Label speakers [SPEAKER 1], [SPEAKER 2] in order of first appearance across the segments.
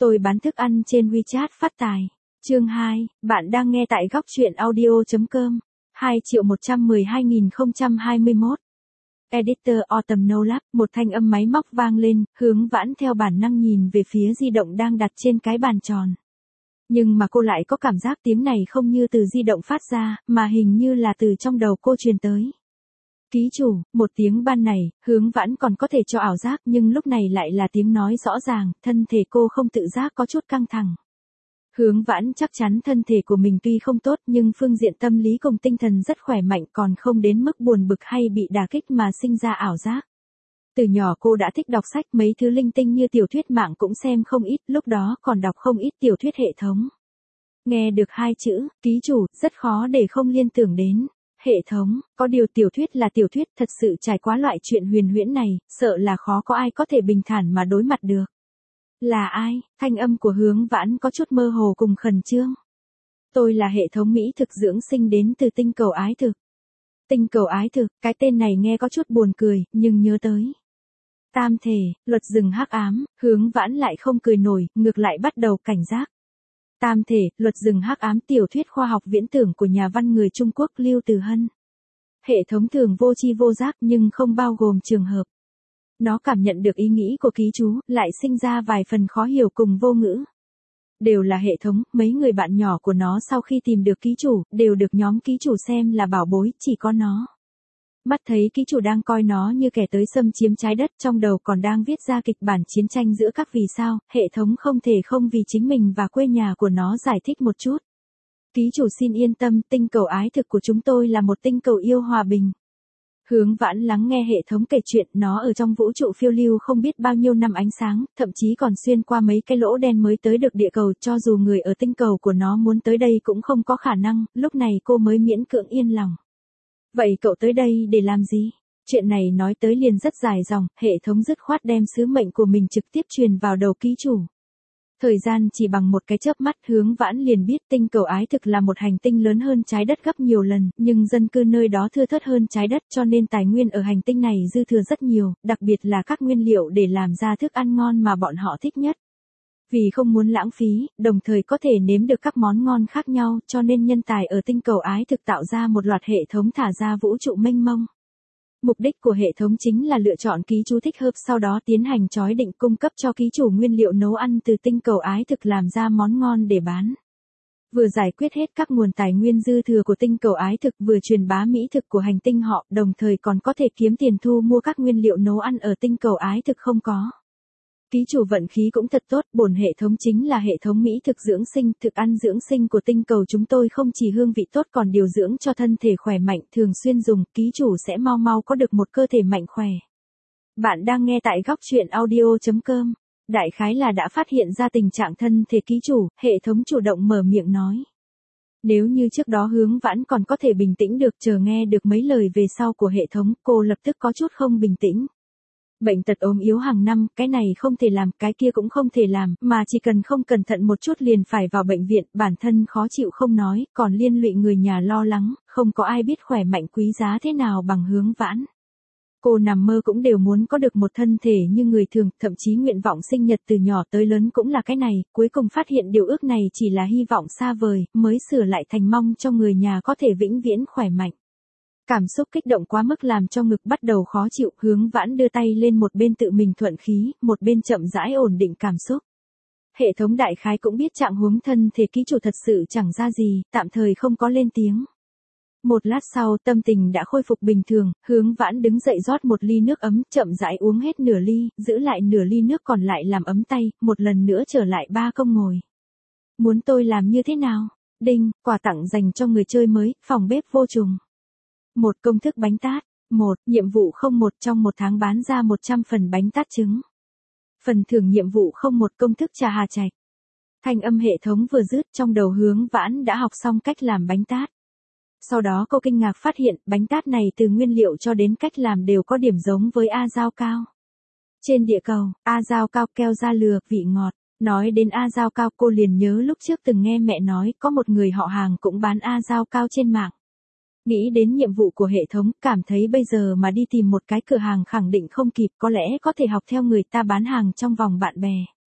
[SPEAKER 1] Tôi bán thức ăn trên WeChat phát tài. Chương 2, bạn đang nghe tại góc truyện audio.com. 2.112.021. Editor Autumn No Lab, một thanh âm máy móc vang lên, Hướng Vãn theo bản năng nhìn về phía di động đang đặt trên cái bàn tròn. Nhưng mà cô lại có cảm giác tiếng này không như từ di động phát ra, mà hình như là từ trong đầu cô truyền tới. Ký chủ, một tiếng ban này, Hướng Vãn còn có thể cho ảo giác nhưng lúc này lại là tiếng nói rõ ràng, thân thể cô không tự giác có chút căng thẳng. Hướng Vãn chắc chắn thân thể của mình tuy không tốt nhưng phương diện tâm lý cùng tinh thần rất khỏe mạnh còn không đến mức buồn bực hay bị đả kích mà sinh ra ảo giác. Từ nhỏ cô đã thích đọc sách, mấy thứ linh tinh như tiểu thuyết mạng cũng xem không ít, lúc đó còn đọc không ít tiểu thuyết hệ thống. Nghe được hai chữ, ký chủ, rất khó để không liên tưởng đến hệ thống, có điều tiểu thuyết là tiểu thuyết, thật sự trải qua loại chuyện huyền huyễn này, sợ là khó có ai có thể bình thản mà đối mặt được. Là ai? Thanh âm của Hướng Vãn có chút mơ hồ cùng khẩn trương. Tôi là hệ thống mỹ thực dưỡng sinh đến từ tinh cầu ái thực. Tinh cầu ái thực, cái tên này nghe có chút buồn cười, nhưng nhớ tới tam thể, luật rừng hắc ám, Hướng Vãn lại không cười nổi, ngược lại bắt đầu cảnh giác. Tam thể, luật rừng hắc ám, tiểu thuyết khoa học viễn tưởng của nhà văn người Trung Quốc Lưu Từ Hân. Hệ thống thường vô tri vô giác nhưng không bao gồm trường hợp. Nó cảm nhận được ý nghĩ của ký chủ, lại sinh ra vài phần khó hiểu cùng vô ngữ. Đều là hệ thống, mấy người bạn nhỏ của nó sau khi tìm được ký chủ, đều được nhóm ký chủ xem là bảo bối, chỉ có nó. Mắt thấy ký chủ đang coi nó như kẻ tới xâm chiếm trái đất, trong đầu còn đang viết ra kịch bản chiến tranh giữa các vì sao, hệ thống không thể không vì chính mình và quê nhà của nó giải thích một chút. Ký chủ xin yên tâm, tinh cầu ái thực của chúng tôi là một tinh cầu yêu hòa bình. Hướng Vãn lắng nghe hệ thống kể chuyện, nó ở trong vũ trụ phiêu lưu không biết bao nhiêu năm ánh sáng, thậm chí còn xuyên qua mấy cái lỗ đen mới tới được địa cầu, cho dù người ở tinh cầu của nó muốn tới đây cũng không có khả năng, lúc này cô mới miễn cưỡng yên lòng. Vậy cậu tới đây để làm gì? Chuyện này nói tới liền rất dài dòng, hệ thống dứt khoát đem sứ mệnh của mình trực tiếp truyền vào đầu ký chủ. Thời gian chỉ bằng một cái chớp mắt, Hướng Vãn liền biết tinh cầu ái thực là một hành tinh lớn hơn trái đất gấp nhiều lần, nhưng dân cư nơi đó thưa thớt hơn trái đất cho nên tài nguyên ở hành tinh này dư thừa rất nhiều, đặc biệt là các nguyên liệu để làm ra thức ăn ngon mà bọn họ thích nhất. Vì không muốn lãng phí, đồng thời có thể nếm được các món ngon khác nhau cho nên nhân tài ở tinh cầu ái thực tạo ra một loạt hệ thống thả ra vũ trụ mênh mông. Mục đích của hệ thống chính là lựa chọn ký chủ thích hợp sau đó tiến hành chói định cung cấp cho ký chủ nguyên liệu nấu ăn từ tinh cầu ái thực làm ra món ngon để bán. Vừa giải quyết hết các nguồn tài nguyên dư thừa của tinh cầu ái thực vừa truyền bá mỹ thực của hành tinh họ, đồng thời còn có thể kiếm tiền thu mua các nguyên liệu nấu ăn ở tinh cầu ái thực không có. Ký chủ vận khí cũng thật tốt, bổn hệ thống chính là hệ thống mỹ thực dưỡng sinh, thức ăn dưỡng sinh của tinh cầu chúng tôi không chỉ hương vị tốt còn điều dưỡng cho thân thể khỏe mạnh, thường xuyên dùng, ký chủ sẽ mau mau có được một cơ thể mạnh khỏe. Bạn đang nghe tại góc truyện audio.com. Đại khái là đã phát hiện ra tình trạng thân thể ký chủ, hệ thống chủ động mở miệng nói. Nếu như trước đó Hướng Vãn còn có thể bình tĩnh được chờ nghe được mấy lời về sau của hệ thống, cô lập tức có chút không bình tĩnh. Bệnh tật ốm yếu hàng năm, cái này không thể làm, cái kia cũng không thể làm, mà chỉ cần không cẩn thận một chút liền phải vào bệnh viện, bản thân khó chịu không nói, còn liên lụy người nhà lo lắng, không có ai biết khỏe mạnh quý giá thế nào bằng Hướng Vãn. Cô nằm mơ cũng đều muốn có được một thân thể như người thường, thậm chí nguyện vọng sinh nhật từ nhỏ tới lớn cũng là cái này, cuối cùng phát hiện điều ước này chỉ là hy vọng xa vời, mới sửa lại thành mong cho người nhà có thể vĩnh viễn khỏe mạnh. Cảm xúc kích động quá mức làm cho ngực bắt đầu khó chịu, Hướng Vãn đưa tay lên một bên tự mình thuận khí, một bên chậm rãi ổn định cảm xúc. Hệ thống đại khái cũng biết trạng huống thân thể ký chủ thật sự chẳng ra gì, tạm thời không có lên tiếng. Một lát sau tâm tình đã khôi phục bình thường, Hướng Vãn đứng dậy rót một ly nước ấm, chậm rãi uống hết nửa ly, giữ lại nửa ly nước còn lại làm ấm tay, một lần nữa trở lại ba công ngồi. Muốn tôi làm như thế nào? Đinh, quà tặng dành cho người chơi mới, phòng bếp vô trùng. Một công thức bánh tát. Một, nhiệm vụ 01 trong một tháng bán ra 100 phần bánh tát trứng. Phần thưởng nhiệm vụ 01 công thức trà Hà Trạch. Thanh âm hệ thống vừa dứt trong đầu Hướng Vãn đã học xong cách làm bánh tát. Sau đó cô kinh ngạc phát hiện bánh tát này từ nguyên liệu cho đến cách làm đều có điểm giống với A Giao Cao. Trên địa cầu, A Giao Cao keo da lừa, vị ngọt. Nói đến A Giao Cao cô liền nhớ lúc trước từng nghe mẹ nói có một người họ hàng cũng bán A Giao Cao trên mạng. Nghĩ đến nhiệm vụ của hệ thống, cảm thấy bây giờ mà đi tìm một cái cửa hàng khẳng định không kịp, có lẽ có thể học theo người ta bán hàng trong vòng bạn bè.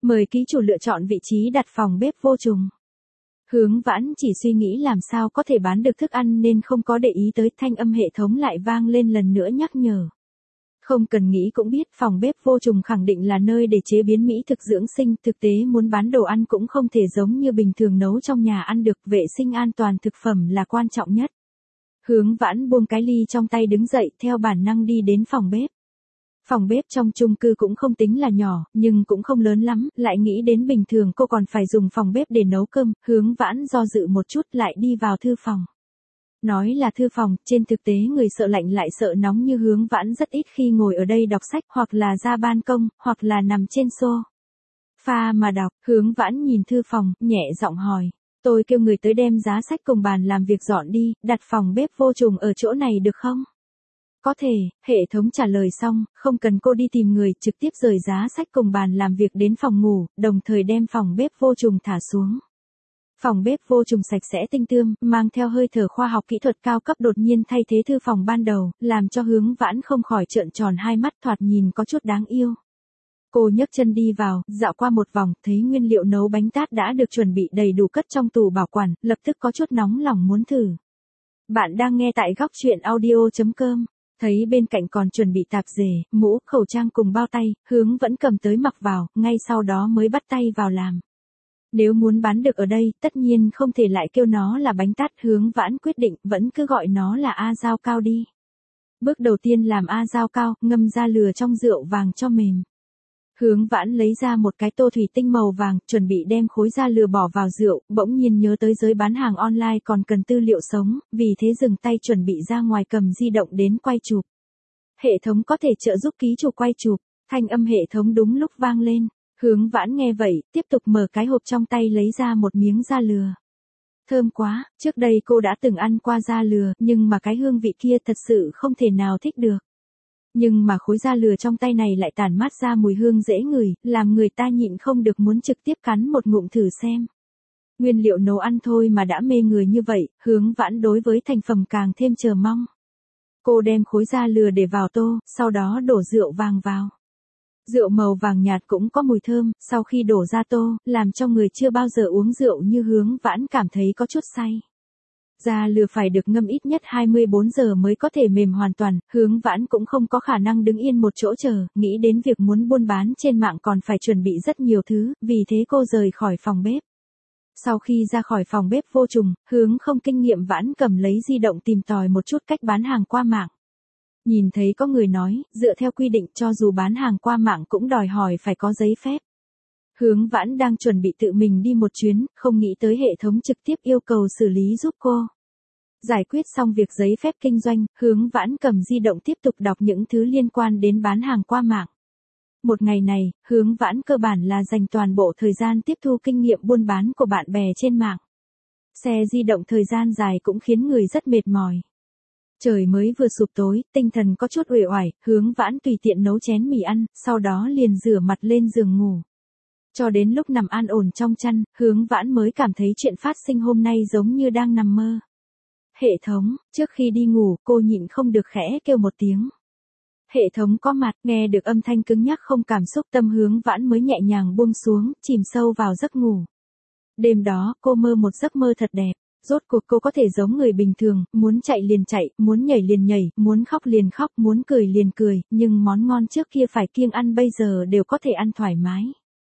[SPEAKER 1] Mời ký chủ lựa chọn vị trí đặt phòng bếp vô trùng. Hướng Vãn chỉ suy nghĩ làm sao có thể bán được thức ăn nên không có để ý tới, thanh âm hệ thống lại vang lên lần nữa nhắc nhở. Không cần nghĩ cũng biết phòng bếp vô trùng khẳng định là nơi để chế biến mỹ thực dưỡng sinh, thực tế muốn bán đồ ăn cũng không thể giống như bình thường nấu trong nhà ăn được, vệ sinh an toàn thực phẩm là quan trọng nhất. Hướng Vãn buông cái ly trong tay đứng dậy, theo bản năng đi đến phòng bếp. Phòng bếp trong chung cư cũng không tính là nhỏ, nhưng cũng không lớn lắm, lại nghĩ đến bình thường cô còn phải dùng phòng bếp để nấu cơm, Hướng Vãn do dự một chút lại đi vào thư phòng. Nói là thư phòng, trên thực tế người sợ lạnh lại sợ nóng như Hướng Vãn rất ít khi ngồi ở đây đọc sách, hoặc là ra ban công, hoặc là nằm trên sofa mà đọc. Hướng Vãn nhìn thư phòng, nhẹ giọng hỏi. Tôi kêu người tới đem giá sách cùng bàn làm việc dọn đi, đặt phòng bếp vô trùng ở chỗ này được không? Có thể, hệ thống trả lời xong, không cần cô đi tìm người, trực tiếp rời giá sách cùng bàn làm việc đến phòng ngủ, đồng thời đem phòng bếp vô trùng thả xuống. Phòng bếp vô trùng sạch sẽ tinh tươm, mang theo hơi thở khoa học kỹ thuật cao cấp đột nhiên thay thế thư phòng ban đầu, làm cho Hướng Vãn không khỏi trợn tròn hai mắt, thoạt nhìn có chút đáng yêu. Cô nhấc chân đi vào, dạo qua một vòng, thấy nguyên liệu nấu bánh tát đã được chuẩn bị đầy đủ cất trong tủ bảo quản, lập tức có chút nóng lòng muốn thử. Bạn đang nghe tại Góc Chuyện Audio.com. Thấy bên cạnh còn chuẩn bị tạp dề, mũ, khẩu trang cùng bao tay, Hướng vẫn cầm tới mặc vào, ngay sau đó mới bắt tay vào làm. Nếu muốn bán được ở đây, tất nhiên không thể lại kêu nó là bánh tát, Hướng Vãn quyết định vẫn cứ gọi nó là A Dao Cao đi. Bước đầu tiên làm A Dao Cao, ngâm ra lừa trong rượu vàng cho mềm. Hướng Vãn lấy ra một cái tô thủy tinh màu vàng, chuẩn bị đem khối da lừa bỏ vào rượu, bỗng nhiên nhớ tới giới bán hàng online còn cần tư liệu sống, vì thế dừng tay chuẩn bị ra ngoài cầm di động đến quay chụp. Hệ thống có thể trợ giúp ký chủ quay chụp, thanh âm hệ thống đúng lúc vang lên. Hướng Vãn nghe vậy, tiếp tục mở cái hộp trong tay lấy ra một miếng da lừa. Thơm quá, trước đây cô đã từng ăn qua da lừa, nhưng mà cái hương vị kia thật sự không thể nào thích được. Nhưng mà khối da lừa trong tay này lại tản mát ra mùi hương dễ ngửi, làm người ta nhịn không được muốn trực tiếp cắn một ngụm thử xem. Nguyên liệu nấu ăn thôi mà đã mê người như vậy, Hướng Vãn đối với thành phẩm càng thêm chờ mong. Cô đem khối da lừa để vào tô, sau đó đổ rượu vàng vào. Rượu màu vàng nhạt cũng có mùi thơm, sau khi đổ ra tô, làm cho người chưa bao giờ uống rượu như Hướng Vãn cảm thấy có chút say. Da lừa phải được ngâm ít nhất 24 giờ mới có thể mềm hoàn toàn, Hướng Vãn cũng không có khả năng đứng yên một chỗ chờ, nghĩ đến việc muốn buôn bán trên mạng còn phải chuẩn bị rất nhiều thứ, vì thế cô rời khỏi phòng bếp. Sau khi ra khỏi phòng bếp vô trùng, Hướng không kinh nghiệm Vãn cầm lấy di động tìm tòi một chút cách bán hàng qua mạng. Nhìn thấy có người nói, dựa theo quy định cho dù bán hàng qua mạng cũng đòi hỏi phải có giấy phép. Hướng Vãn đang chuẩn bị tự mình đi một chuyến, không nghĩ tới hệ thống trực tiếp yêu cầu xử lý giúp cô. Giải quyết xong việc giấy phép kinh doanh, Hướng Vãn cầm di động tiếp tục đọc những thứ liên quan đến bán hàng qua mạng. Một ngày này, Hướng Vãn cơ bản là dành toàn bộ thời gian tiếp thu kinh nghiệm buôn bán của bạn bè trên mạng. Xe di động thời gian dài cũng khiến người rất mệt mỏi. Trời mới vừa sụp tối, tinh thần có chút uể oải, Hướng Vãn tùy tiện nấu chén mì ăn, sau đó liền rửa mặt lên giường ngủ. Cho đến lúc nằm an ổn trong chăn, Hướng Vãn mới cảm thấy chuyện phát sinh hôm nay giống như đang nằm mơ. Hệ thống, trước khi đi ngủ, cô nhịn không được khẽ kêu một tiếng. Hệ thống có mặt, nghe được âm thanh cứng nhắc không cảm xúc, tâm Hướng Vãn mới nhẹ nhàng buông xuống, chìm sâu vào giấc ngủ. Đêm đó, cô mơ một giấc mơ thật đẹp. Rốt cuộc cô có thể giống người bình thường, muốn chạy liền chạy, muốn nhảy liền nhảy, muốn khóc liền khóc, muốn cười liền cười, nhưng món ngon trước kia phải kiêng ăn bây giờ đều có thể ăn thoải mái.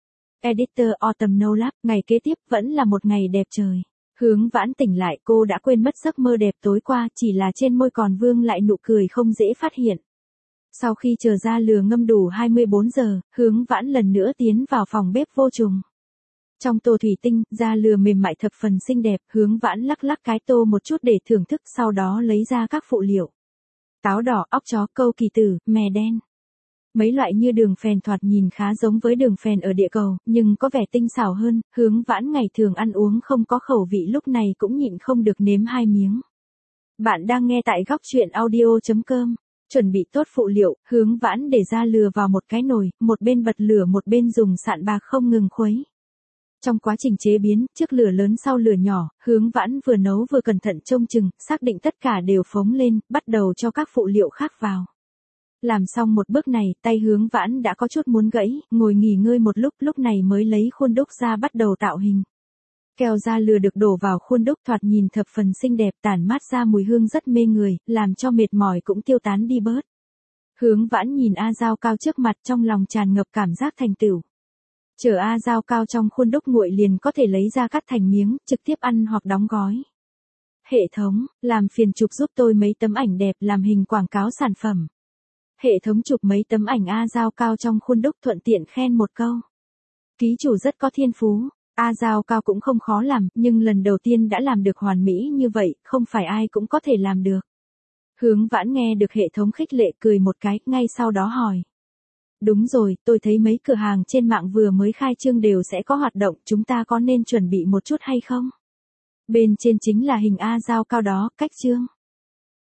[SPEAKER 1] Editor Autumn No Lab, ngày kế tiếp vẫn là một ngày đẹp trời. Hướng Vãn tỉnh lại, cô đã quên mất giấc mơ đẹp tối qua, chỉ là trên môi còn vương lại nụ cười không dễ phát hiện. Sau khi chờ ra lừa ngâm đủ 24 giờ, Hướng Vãn lần nữa tiến vào phòng bếp vô trùng. Trong tô thủy tinh, da lừa mềm mại thập phần xinh đẹp, Hướng Vãn lắc lắc cái tô một chút để thưởng thức, sau đó lấy ra các phụ liệu. Táo đỏ, óc chó, câu kỳ tử, mè đen. Mấy loại như đường phèn thoạt nhìn khá giống với đường phèn ở địa cầu, nhưng có vẻ tinh xảo hơn, Hướng Vãn ngày thường ăn uống không có khẩu vị lúc này cũng nhịn không được nếm 2 miếng. Bạn đang nghe tại Góc Chuyện Audio.com. Chuẩn bị tốt phụ liệu, Hướng Vãn để da lừa vào một cái nồi, một bên bật lửa một bên dùng sạn bạc không ngừng khuấy. Trong quá trình chế biến, trước lửa lớn sau lửa nhỏ, Hướng Vãn vừa nấu vừa cẩn thận trông chừng, xác định tất cả đều phóng lên, bắt đầu cho các phụ liệu khác vào. Làm xong một bước này, tay Hướng Vãn đã có chút muốn gãy, ngồi nghỉ ngơi một lúc này mới lấy khuôn đúc ra bắt đầu tạo hình. Keo da lừa được đổ vào khuôn đúc thoạt nhìn thập phần xinh đẹp, tản mát ra mùi hương rất mê người, làm cho mệt mỏi cũng tiêu tán đi bớt. Hướng Vãn nhìn A Dao Cao trước mặt trong lòng tràn ngập cảm giác thành tựu. Chờ A Dao Cao trong khuôn đúc nguội liền có thể lấy ra cắt thành miếng, trực tiếp ăn hoặc đóng gói. Hệ thống, làm phiền chụp giúp tôi mấy tấm ảnh đẹp làm hình quảng cáo sản phẩm. Hệ thống chụp mấy tấm ảnh A Dao Cao trong khuôn đúc thuận tiện khen một câu. Ký chủ rất có thiên phú. A Dao Cao cũng không khó làm, nhưng lần đầu tiên đã làm được hoàn mỹ như vậy, không phải ai cũng có thể làm được. Hướng Vãn nghe được hệ thống khích lệ cười một cái, ngay sau đó hỏi. Đúng rồi, tôi thấy mấy cửa hàng trên mạng vừa mới khai trương đều sẽ có hoạt động, chúng ta có nên chuẩn bị một chút hay không? Bên trên chính là hình A Dao Cao đó, cách trương.